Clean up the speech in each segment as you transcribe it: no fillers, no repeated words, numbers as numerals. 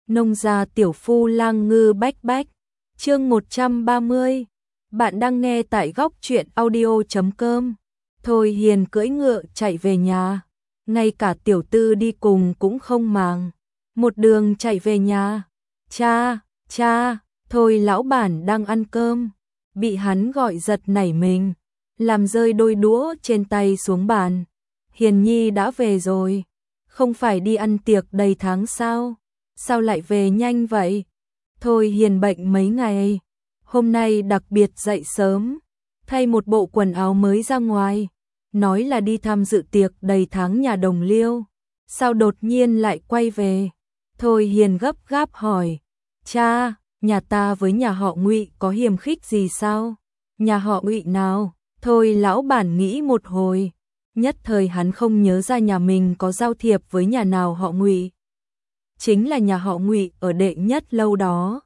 Nông gia tiểu phu lang ngư bách bách. Chương 130. Bạn đang nghe tại góc truyện audio.com. Thôi Hiền cưỡi ngựa chạy về nhà, ngay cả tiểu tư đi cùng cũng không màng. Một đường chạy về nhà. Cha, Thôi lão bản đang ăn cơm, bị hắn gọi giật nảy mình, làm rơi đôi đũa trên tay xuống bàn. Hiền Nhi đã về rồi, không phải đi ăn tiệc đầy tháng sao? Sao lại về nhanh vậy? Thôi Hiền bệnh mấy ngày, hôm nay đặc biệt dậy sớm, thay một bộ quần áo mới ra ngoài, nói là đi tham dự tiệc đầy tháng nhà đồng Liêu. Sao đột nhiên lại quay về? Thôi Hiền gấp gáp hỏi, cha, nhà ta với nhà họ Ngụy có hiềm khích gì sao? Nhà họ Ngụy nào? Thôi lão bản nghĩ một hồi, nhất thời hắn không nhớ ra nhà mình có giao thiệp với nhà nào họ Ngụy. Chính là nhà họ Ngụy ở đệ nhất lâu đó.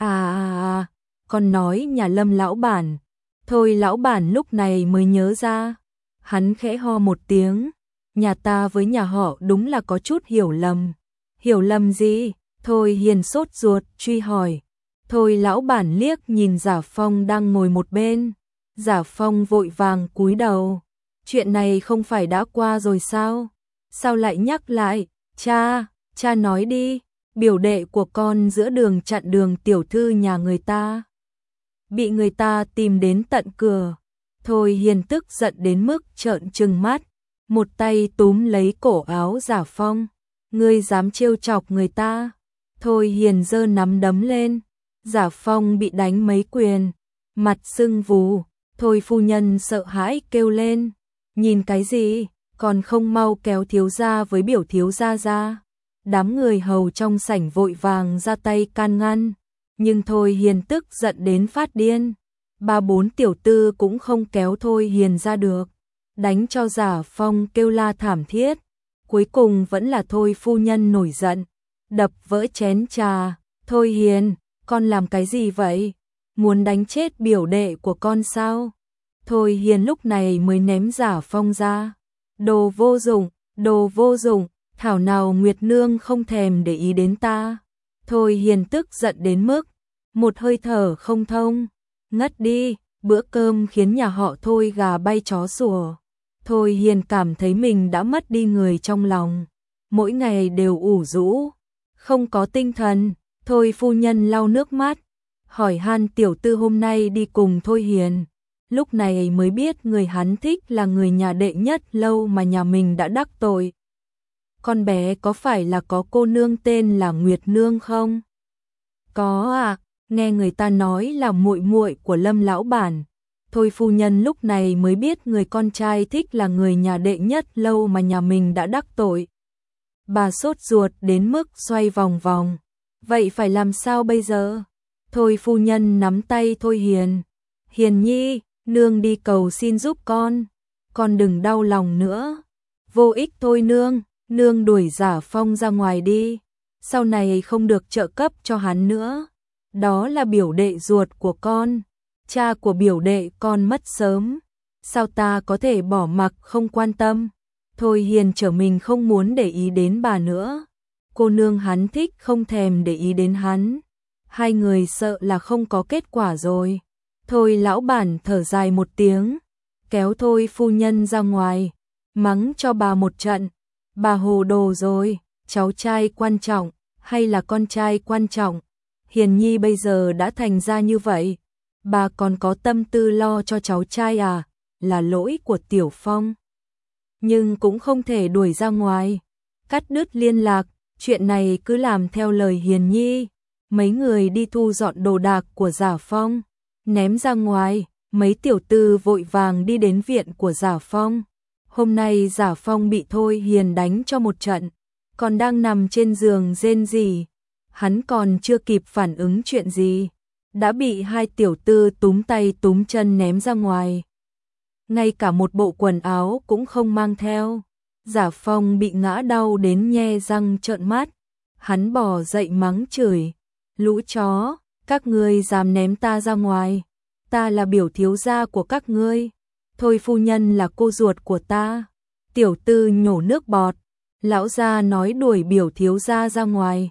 Con nói nhà Lâm lão bản. Thôi lão bản lúc này mới nhớ ra, hắn khẽ ho một tiếng, nhà ta với nhà họ đúng là có chút hiểu lầm. Hiểu lầm gì? Thôi Hiền sốt ruột truy hỏi. Thôi lão bản liếc nhìn Giả Phong đang ngồi một bên. Giả Phong vội vàng cúi đầu. Chuyện này không phải đã qua rồi sao? Sao lại nhắc lại? Cha nói đi, biểu đệ của con giữa đường chặn đường tiểu thư nhà người ta, bị người ta tìm đến tận cửa. Thôi Hiền tức giận đến mức trợn trừng mắt, một tay túm lấy cổ áo Giả Phong. Ngươi dám trêu chọc người ta? Thôi Hiền giơ nắm đấm lên. Giả Phong bị đánh mấy quyền, mặt sưng vù. Thôi phu nhân sợ hãi kêu lên, nhìn cái gì, còn không mau kéo thiếu gia với biểu thiếu gia ra. Đám người hầu trong sảnh vội vàng ra tay can ngăn, nhưng Thôi Hiền tức giận đến phát điên. Ba bốn tiểu tư cũng không kéo Thôi Hiền ra được, đánh cho Giả Phong kêu la thảm thiết. Cuối cùng vẫn là Thôi phu nhân nổi giận, đập vỡ chén trà. Thôi Hiền, con làm cái gì vậy? Muốn đánh chết biểu đệ của con sao? Thôi Hiền lúc này mới ném Giả Phong ra. Đồ vô dụng, thảo nào Nguyệt Nương không thèm để ý đến ta. Thôi Hiền tức giận đến mức một hơi thở không thông, ngất đi. Bữa cơm khiến nhà họ Thôi gà bay chó sủa. Thôi Hiền cảm thấy mình đã mất đi người trong lòng, mỗi ngày đều ủ rũ, không có tinh thần. Thôi phu nhân lau nước mắt, hỏi han tiểu tư hôm nay đi cùng Thôi Hiền. Lúc này mới biết người hắn thích là người nhà đệ nhất lâu mà nhà mình đã đắc tội. Con bé có phải là có cô nương tên là Nguyệt Nương không? Có à, nghe người ta nói là muội muội của Lâm lão bản. Thôi phu nhân lúc này mới biết người con trai thích là người nhà đệ nhất lâu mà nhà mình đã đắc tội. Bà sốt ruột đến mức xoay vòng vòng. Vậy phải làm sao bây giờ? Thôi phu nhân nắm tay Thôi Hiền. Hiền Nhi, nương đi cầu xin giúp con đừng đau lòng nữa. Vô ích thôi nương đuổi Giả Phong ra ngoài đi, sau này không được trợ cấp cho hắn nữa. Đó là biểu đệ ruột của con, cha của biểu đệ con mất sớm, sao ta có thể bỏ mặc không quan tâm. Thôi Hiền trở mình không muốn để ý đến bà nữa, cô nương hắn thích không thèm để ý đến hắn, hai người sợ là không có kết quả rồi. Thôi lão bản thở dài một tiếng, kéo Thôi phu nhân ra ngoài, mắng cho bà một trận. Bà hồ đồ rồi, cháu trai quan trọng hay là con trai quan trọng? Hiền Nhi bây giờ đã thành ra như vậy, bà còn có tâm tư lo cho cháu trai à? Là lỗi của Tiểu Phong, nhưng cũng không thể đuổi ra ngoài, cắt đứt liên lạc. Chuyện này cứ làm theo lời Hiền Nhi. Mấy người đi thu dọn đồ đạc của Giả Phong, ném ra ngoài. Mấy tiểu tư vội vàng đi đến viện của Giả Phong. Hôm nay Giả Phong bị Thôi Hiền đánh cho một trận, còn đang nằm trên giường rên rỉ. Hắn còn chưa kịp phản ứng chuyện gì, đã bị hai tiểu tư túm tay túm chân ném ra ngoài. Ngay cả một bộ quần áo cũng không mang theo. Giả Phong bị ngã đau đến nhe răng trợn mắt. Hắn bò dậy mắng chửi, lũ chó, các ngươi dám ném ta ra ngoài, ta là biểu thiếu gia của các ngươi. Thôi phu nhân là cô ruột của ta. Tiểu tư nhổ nước bọt, lão gia nói đuổi biểu thiếu gia ra ngoài,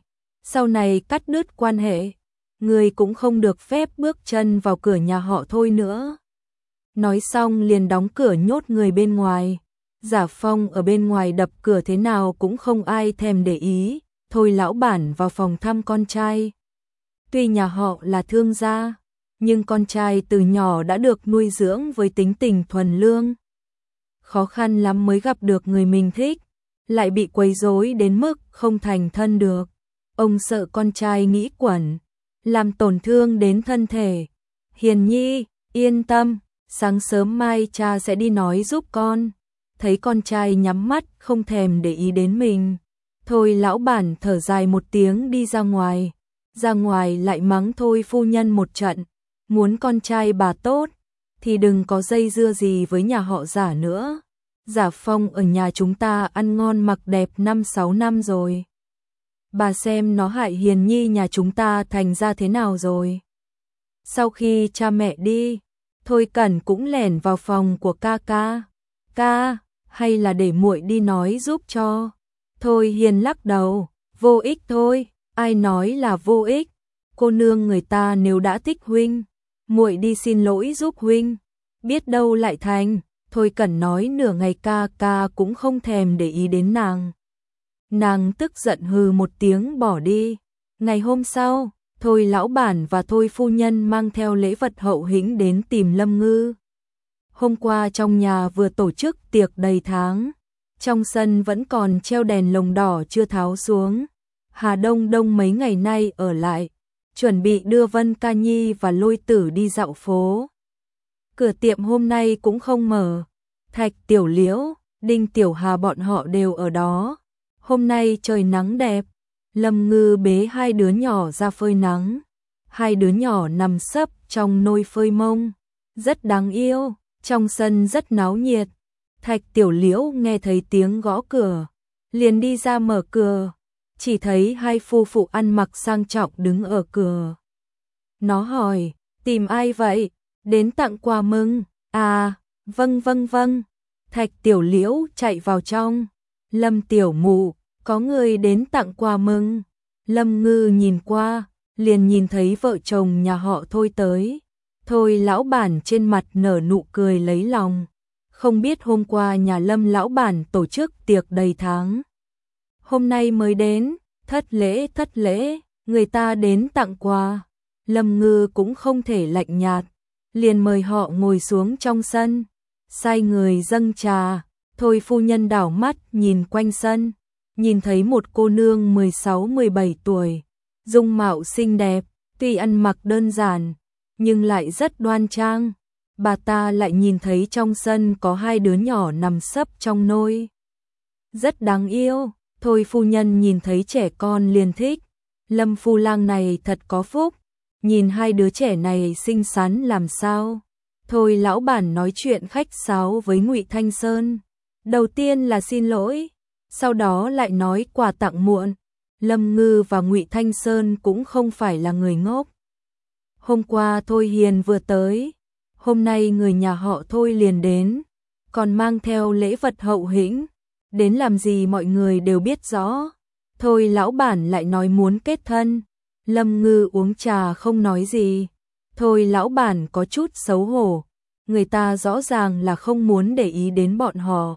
sau này cắt đứt quan hệ, người cũng không được phép bước chân vào cửa nhà họ Thôi nữa. Nói xong liền đóng cửa nhốt người bên ngoài. Giả Phong ở bên ngoài đập cửa thế nào cũng không ai thèm để ý. Thôi lão bản vào phòng thăm con trai. Tuy nhà họ là thương gia, nhưng con trai từ nhỏ đã được nuôi dưỡng với tính tình thuần lương. Khó khăn lắm mới gặp được người mình thích, lại bị quấy rối đến mức không thành thân được. Ông sợ con trai nghĩ quẩn, làm tổn thương đến thân thể. Hiền Nhi, yên tâm, sáng sớm mai cha sẽ đi nói giúp con. Thấy con trai nhắm mắt không thèm để ý đến mình. Thôi lão bản thở dài một tiếng đi ra ngoài. Ra ngoài lại mắng Thôi phu nhân một trận. Muốn con trai bà tốt, thì đừng có dây dưa gì với nhà họ Giả nữa. Giả Phong ở nhà chúng ta ăn ngon mặc đẹp 5-6 năm rồi. Bà xem nó hại Hiền Nhi nhà chúng ta thành ra thế nào rồi. Sau khi cha mẹ đi, Thôi Cẩn cũng lẻn vào phòng của ca ca. Ca, hay là để muội đi nói giúp cho. Thôi Hiền lắc đầu, vô ích thôi, ai nói là vô ích. Cô nương người ta nếu đã thích huynh, muội đi xin lỗi giúp huynh, biết đâu lại thành. Thôi Cẩn nói nửa ngày ca ca cũng không thèm để ý đến nàng. Nàng tức giận hừ một tiếng bỏ đi. Ngày hôm sau, Thôi lão bản và Thôi phu nhân mang theo lễ vật hậu hĩnh đến tìm Lâm Ngư. Hôm qua trong nhà vừa tổ chức tiệc đầy tháng, trong sân vẫn còn treo đèn lồng đỏ chưa tháo xuống. Hà Đông Đông mấy ngày nay ở lại, chuẩn bị đưa Vân Ca Nhi và Lôi Tử đi dạo phố. Cửa tiệm hôm nay cũng không mở. Thạch Tiểu Liễu, Đinh Tiểu Hà bọn họ đều ở đó. Hôm nay trời nắng đẹp, Lâm Ngư bế hai đứa nhỏ ra phơi nắng. Hai đứa nhỏ nằm sấp trong nôi phơi mông, rất đáng yêu, trong sân rất náo nhiệt. Thạch Tiểu Liễu nghe thấy tiếng gõ cửa, liền đi ra mở cửa, chỉ thấy hai phu phụ ăn mặc sang trọng đứng ở cửa. Nó hỏi, tìm ai vậy? Đến tặng quà mừng. À, vâng vâng vâng. Thạch Tiểu Liễu chạy vào trong. Lâm tiểu mụ, có người đến tặng quà mừng. Lâm Ngư nhìn qua, liền nhìn thấy vợ chồng nhà họ Thôi tới. Thôi lão bản trên mặt nở nụ cười lấy lòng. Không biết hôm qua nhà Lâm lão bản tổ chức tiệc đầy tháng, hôm nay mới đến, thất lễ, người ta đến tặng quà. Lâm Ngư cũng không thể lạnh nhạt, liền mời họ ngồi xuống trong sân, sai người dâng trà. Thôi phu nhân đảo mắt nhìn quanh sân, nhìn thấy một cô nương 16-17 tuổi, dung mạo xinh đẹp, tuy ăn mặc đơn giản, nhưng lại rất đoan trang. Bà ta lại nhìn thấy trong sân có hai đứa nhỏ nằm sấp trong nôi, rất đáng yêu. Thôi phu nhân nhìn thấy trẻ con liền thích. Lâm phu lang này thật có phúc, nhìn hai đứa trẻ này xinh xắn làm sao. Thôi lão bản nói chuyện khách sáo với Ngụy Thanh Sơn. Đầu tiên là xin lỗi, sau đó lại nói quà tặng muộn. Lâm Ngư và Ngụy Thanh Sơn cũng không phải là người ngốc. Hôm qua Thôi Hiền vừa tới, hôm nay người nhà họ Thôi liền đến, còn mang theo lễ vật hậu hĩnh. Đến làm gì mọi người đều biết rõ. Thôi lão bản lại nói muốn kết thân. Lâm Ngư uống trà không nói gì. Thôi lão bản có chút xấu hổ. Người ta rõ ràng là không muốn để ý đến bọn họ.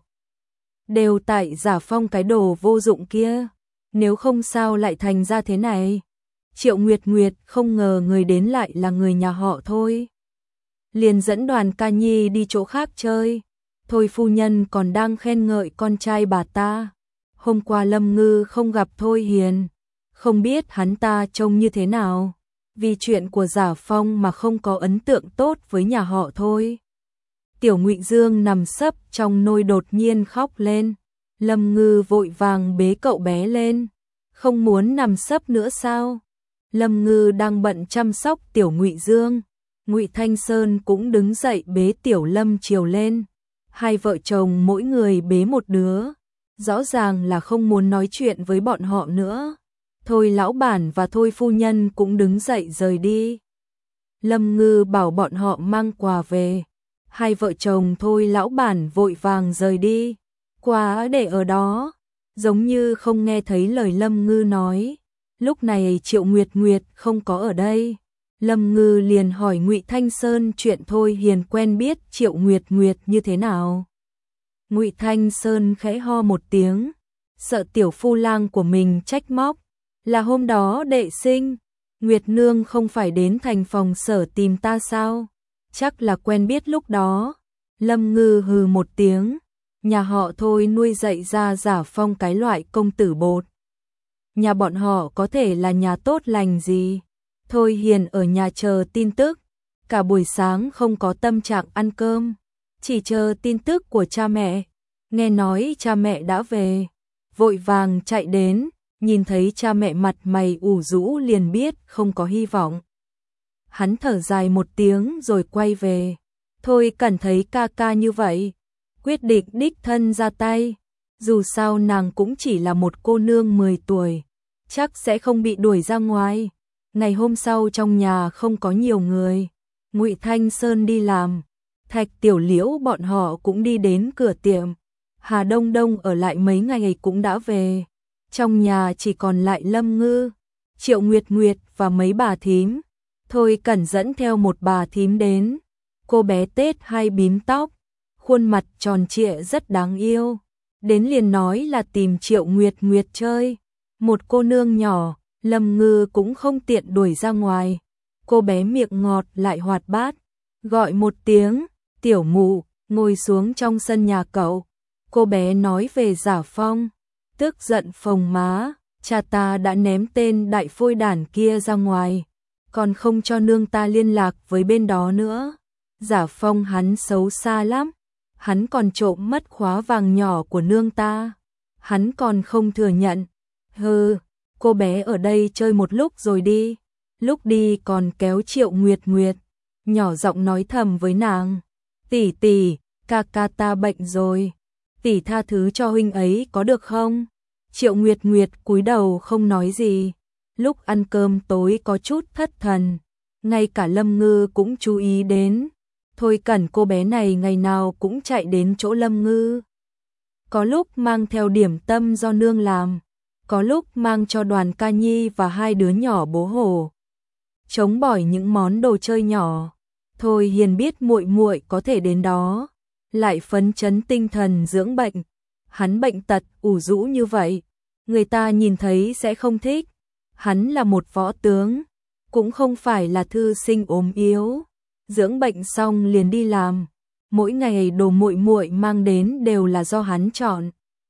Đều tại Giả Phong cái đồ vô dụng kia. Nếu không sao lại thành ra thế này. Triệu Nguyệt Nguyệt không ngờ người đến lại là người nhà họ Thôi. Liền dẫn Đoàn Ca Nhi đi chỗ khác chơi. Thôi phu nhân còn đang khen ngợi con trai bà ta. Hôm qua Lâm Ngư không gặp Thôi Hiền, không biết hắn ta trông như thế nào. Vì chuyện của Giả Phong mà không có ấn tượng tốt với nhà họ Thôi. Tiểu Ngụy Dương nằm sấp trong nôi đột nhiên khóc lên. Lâm Ngư vội vàng bế cậu bé lên. Không muốn nằm sấp nữa sao? Lâm Ngư đang bận chăm sóc Tiểu Ngụy Dương. Ngụy Thanh Sơn cũng đứng dậy bế Tiểu Lâm Triều lên. Hai vợ chồng mỗi người bế một đứa, rõ ràng là không muốn nói chuyện với bọn họ nữa. Thôi lão bản và Thôi phu nhân cũng đứng dậy rời đi. Lâm Ngư bảo bọn họ mang quà về. Hai vợ chồng Thôi lão bản vội vàng rời đi. Quà để ở đó, giống như không nghe thấy lời Lâm Ngư nói. Lúc này Triệu Nguyệt Nguyệt không có ở đây. Lâm Ngư liền hỏi Ngụy Thanh Sơn chuyện Thôi Hiền quen biết Triệu Nguyệt Nguyệt như thế nào. Ngụy Thanh Sơn khẽ ho một tiếng, sợ tiểu phu lang của mình trách móc, là hôm đó đệ sinh, Nguyệt Nương không phải đến thành phòng sở tìm ta sao? Chắc là quen biết lúc đó. Lâm Ngư hừ một tiếng, nhà họ Thôi nuôi dạy ra Giả Phong cái loại công tử bột. Nhà bọn họ có thể là nhà tốt lành gì? Thôi Hiền ở nhà chờ tin tức, cả buổi sáng không có tâm trạng ăn cơm, chỉ chờ tin tức của cha mẹ. Nghe nói cha mẹ đã về, vội vàng chạy đến, nhìn thấy cha mẹ mặt mày ủ rũ liền biết không có hy vọng. Hắn thở dài một tiếng rồi quay về. Thôi Cẩn thấy ca ca như vậy, quyết định đích thân ra tay. Dù sao nàng cũng chỉ là một cô nương 10 tuổi, chắc sẽ không bị đuổi ra ngoài. Ngày hôm sau trong nhà không có nhiều người, Ngụy Thanh Sơn đi làm, Thạch Tiểu Liễu bọn họ cũng đi đến cửa tiệm. Hà Đông Đông ở lại mấy ngày cũng đã về. Trong nhà chỉ còn lại Lâm Ngư, Triệu Nguyệt Nguyệt và mấy bà thím. Thôi Cẩn dẫn theo một bà thím đến. Cô bé tết hay bím tóc, khuôn mặt tròn trịa rất đáng yêu. Đến liền nói là tìm Triệu Nguyệt Nguyệt chơi. Một cô nương nhỏ, Lâm Ngư cũng không tiện đuổi ra ngoài. Cô bé miệng ngọt lại hoạt bát, gọi một tiếng, tiểu mụ, ngồi xuống trong sân nhà cậu. Cô bé nói về Giả Phong, tức giận phồng má, cha ta đã ném tên đại phôi đản kia ra ngoài, còn không cho nương ta liên lạc với bên đó nữa. Giả Phong hắn xấu xa lắm, hắn còn trộm mất khóa vàng nhỏ của nương ta, hắn còn không thừa nhận. Hừ, cô bé ở đây chơi một lúc rồi đi. Lúc đi còn kéo Triệu Nguyệt Nguyệt, nhỏ giọng nói thầm với nàng, tỷ tỷ, ca ca ta bệnh rồi, tỷ tha thứ cho huynh ấy có được không? Triệu Nguyệt Nguyệt cúi đầu không nói gì. Lúc ăn cơm tối có chút thất thần, ngay cả Lâm Ngư cũng chú ý đến. Thôi Cẩn cô bé này ngày nào cũng chạy đến chỗ Lâm Ngư. Có lúc mang theo điểm tâm do nương làm, có lúc mang cho Đoàn Ca Nhi và hai đứa nhỏ bố hổ chống bỏi những món đồ chơi nhỏ. Thôi Hiền biết muội muội có thể đến đó, lại phấn chấn tinh thần dưỡng bệnh. Hắn bệnh tật ủ rũ như vậy, người ta nhìn thấy sẽ không thích. Hắn là một võ tướng, cũng không phải là thư sinh ốm yếu. Dưỡng bệnh xong liền đi làm, mỗi ngày đồ muội muội mang đến đều là do hắn chọn.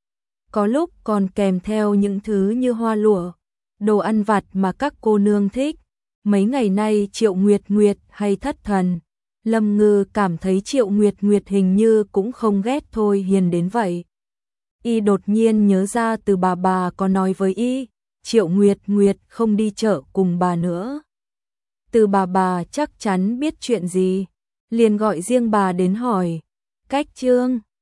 Có lúc còn kèm theo những thứ như hoa lụa, đồ ăn vặt mà các cô nương thích. Mấy ngày nay Triệu Nguyệt Nguyệt hay thất thần, Lâm Ngư cảm thấy Triệu Nguyệt Nguyệt hình như cũng không ghét Thôi Hiền đến vậy. Y đột nhiên nhớ ra từ bà có nói với Y, Triệu Nguyệt Nguyệt không đi chợ cùng bà nữa. Từ bà chắc chắn biết chuyện gì, liền gọi riêng bà đến hỏi. Cách Trương